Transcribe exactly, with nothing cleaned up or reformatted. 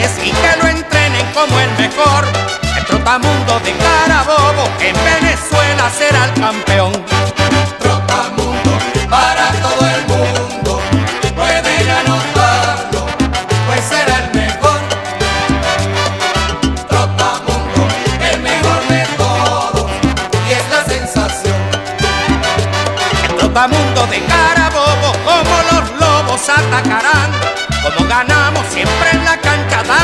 meses y que lo entrenen como el mejor. El Trotamundo de Carabobo en Venezuela será el campeón. Trotamundo para todo el mundo, pueden anotarlo, pues será el mejor. Trotamundo, el mejor de todos, y es la sensación. El Trotamundo de Carabobo, como los lobos atacarán, como ganamos siempre en la cancha.